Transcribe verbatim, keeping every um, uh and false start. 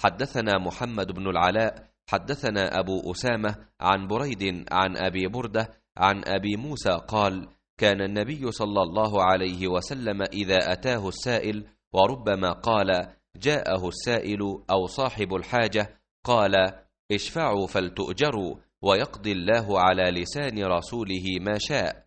حدثنا محمد بن العلاء حدثنا أبو أسامة عن بريد عن أبي بردة عن أبي موسى قال: كان النبي صلى الله عليه وسلم إذا أتاه السائل، وربما قال: جاءه السائل أو صاحب الحاجة، قال: اشفعوا فلتؤجروا، ويقضي الله على لسان رسوله ما شاء.